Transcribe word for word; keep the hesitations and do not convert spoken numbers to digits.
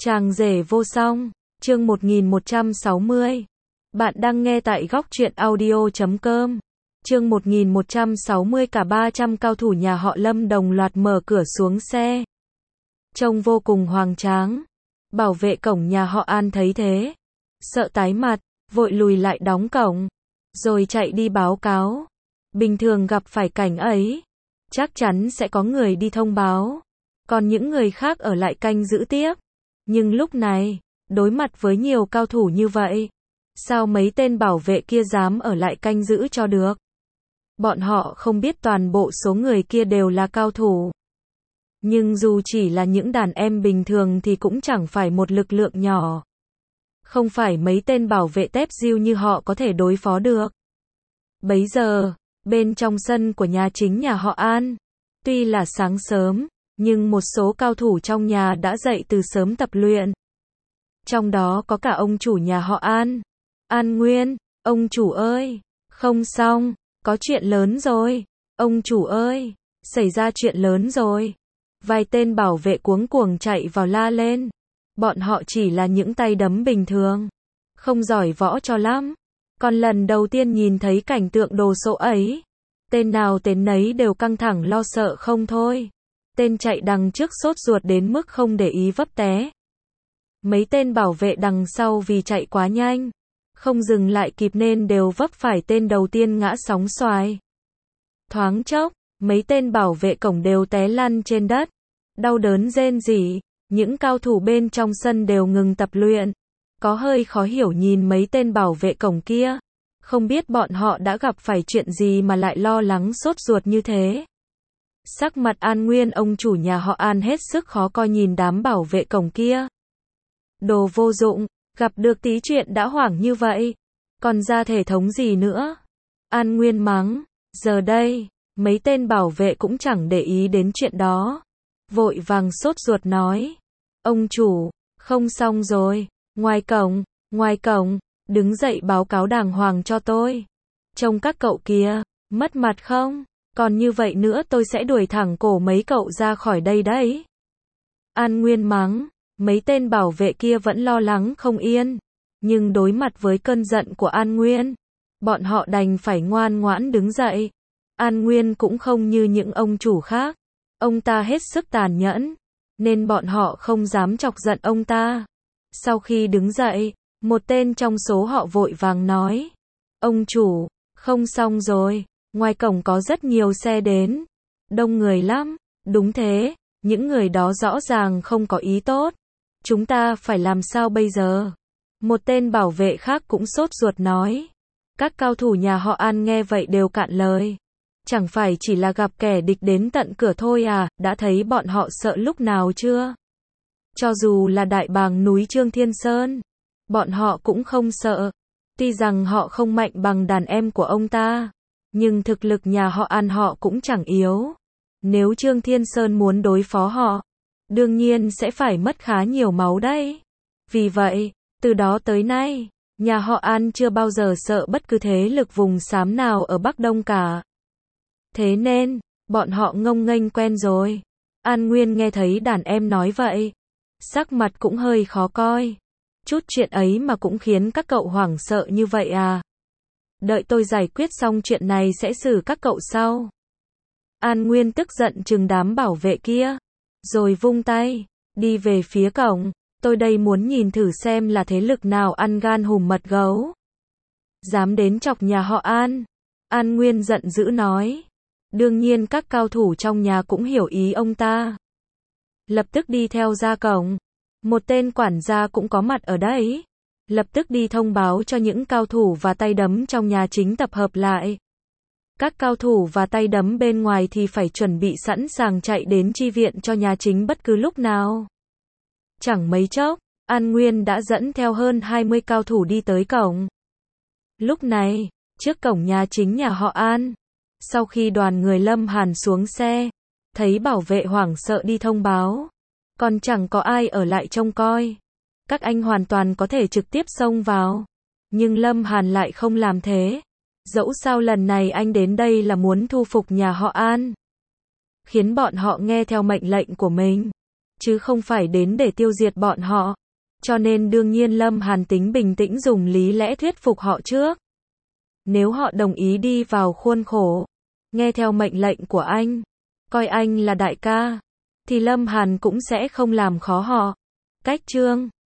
Chàng rể vô song, chương một nghìn một trăm sáu mươi. Bạn đang nghe tại góc truyện audio chấm com. Chương một nghìn một trăm sáu mươi, cả ba trăm cao thủ nhà họ Lâm đồng loạt mở cửa xuống xe. Trông vô cùng hoành tráng. Bảo vệ cổng nhà họ An thấy thế, sợ tái mặt, vội lùi lại đóng cổng, rồi chạy đi báo cáo. Bình thường gặp phải cảnh ấy, chắc chắn sẽ có người đi thông báo, còn những người khác ở lại canh giữ tiếp. Nhưng lúc này, đối mặt với nhiều cao thủ như vậy, sao mấy tên bảo vệ kia dám ở lại canh giữ cho được? Bọn họ không biết toàn bộ số người kia đều là cao thủ. Nhưng dù chỉ là những đàn em bình thường thì cũng chẳng phải một lực lượng nhỏ. Không phải mấy tên bảo vệ tép diêu như họ có thể đối phó được. Bấy giờ, bên trong sân của nhà chính nhà họ An, tuy là sáng sớm, nhưng một số cao thủ trong nhà đã dậy từ sớm tập luyện. Trong đó có cả ông chủ nhà họ An. An Nguyên, ông chủ ơi, không xong, có chuyện lớn rồi. Ông chủ ơi, xảy ra chuyện lớn rồi. Vài tên bảo vệ cuống cuồng chạy vào la lên. Bọn họ chỉ là những tay đấm bình thường, không giỏi võ cho lắm. Còn lần đầu tiên nhìn thấy cảnh tượng đồ sộ ấy, tên nào tên nấy đều căng thẳng lo sợ không thôi. Tên chạy đằng trước sốt ruột đến mức không để ý vấp té. Mấy tên bảo vệ đằng sau vì chạy quá nhanh, không dừng lại kịp nên đều vấp phải tên đầu tiên ngã sóng xoài. Thoáng chốc, mấy tên bảo vệ cổng đều té lăn trên đất, đau đớn rên rỉ. Những cao thủ bên trong sân đều ngừng tập luyện, có hơi khó hiểu nhìn mấy tên bảo vệ cổng kia, không biết bọn họ đã gặp phải chuyện gì mà lại lo lắng sốt ruột như thế. Sắc mặt An Nguyên ông chủ nhà họ An hết sức khó coi nhìn đám bảo vệ cổng kia. Đồ vô dụng, gặp được tí chuyện đã hoảng như vậy, còn ra thể thống gì nữa. An Nguyên mắng. Giờ đây, mấy tên bảo vệ cũng chẳng để ý đến chuyện đó, vội vàng sốt ruột nói: ông chủ, không xong rồi, ngoài cổng, ngoài cổng, đứng dậy báo cáo đàng hoàng cho tôi. Trông các cậu kia, mất mặt không? Còn như vậy nữa tôi sẽ đuổi thẳng cổ mấy cậu ra khỏi đây đấy. An Nguyên mắng. Mấy tên bảo vệ kia vẫn lo lắng không yên, nhưng đối mặt với cơn giận của An Nguyên, bọn họ đành phải ngoan ngoãn đứng dậy. An Nguyên cũng không như những ông chủ khác, ông ta hết sức tàn nhẫn, nên bọn họ không dám chọc giận ông ta. Sau khi đứng dậy, một tên trong số họ vội vàng nói: ông chủ, không xong rồi, ngoài cổng có rất nhiều xe đến, đông người lắm. Đúng thế, những người đó rõ ràng không có ý tốt. Chúng ta phải làm sao bây giờ? Một tên bảo vệ khác cũng sốt ruột nói. Các cao thủ nhà họ An nghe vậy đều cạn lời. Chẳng phải chỉ là gặp kẻ địch đến tận cửa thôi à, đã thấy bọn họ sợ lúc nào chưa? Cho dù là đại bàng núi Trương Thiên Sơn, bọn họ cũng không sợ. Tuy rằng họ không mạnh bằng đàn em của ông ta, nhưng thực lực nhà họ An họ cũng chẳng yếu. Nếu Trương Thiên Sơn muốn đối phó họ, đương nhiên sẽ phải mất khá nhiều máu đấy. Vì vậy, từ đó tới nay, nhà họ An chưa bao giờ sợ bất cứ thế lực vùng xám nào ở Bắc Đông cả. Thế nên, bọn họ ngông nghênh quen rồi. An Nguyên nghe thấy đàn em nói vậy, sắc mặt cũng hơi khó coi. Chút chuyện ấy mà cũng khiến các cậu hoảng sợ như vậy à? Đợi tôi giải quyết xong chuyện này sẽ xử các cậu sau. An Nguyên tức giận trừng đám bảo vệ kia, rồi vung tay, đi về phía cổng. Tôi đây muốn nhìn thử xem là thế lực nào ăn gan hùm mật gấu, dám đến chọc nhà họ An. An Nguyên giận dữ nói. Đương nhiên các cao thủ trong nhà cũng hiểu ý ông ta, lập tức đi theo ra cổng. Một tên quản gia cũng có mặt ở đấy, lập tức đi thông báo cho những cao thủ và tay đấm trong nhà chính tập hợp lại. Các cao thủ và tay đấm bên ngoài thì phải chuẩn bị sẵn sàng chạy đến chi viện cho nhà chính bất cứ lúc nào. Chẳng mấy chốc, An Nguyên đã dẫn theo hơn hai mươi cao thủ đi tới cổng. Lúc này, trước cổng nhà chính nhà họ An, sau khi đoàn người Lâm Hàn xuống xe, thấy bảo vệ hoảng sợ đi thông báo, còn chẳng có ai ở lại trông coi. Các anh hoàn toàn có thể trực tiếp xông vào, nhưng Lâm Hàn lại không làm thế. Dẫu sao lần này anh đến đây là muốn thu phục nhà họ An, khiến bọn họ nghe theo mệnh lệnh của mình. chứ không phải đến để tiêu diệt bọn họ. Cho nên đương nhiên Lâm Hàn tính bình tĩnh dùng lý lẽ thuyết phục họ trước. Nếu họ đồng ý đi vào khuôn khổ, nghe theo mệnh lệnh của anh, coi anh là đại ca, thì Lâm Hàn cũng sẽ không làm khó họ. Cách chương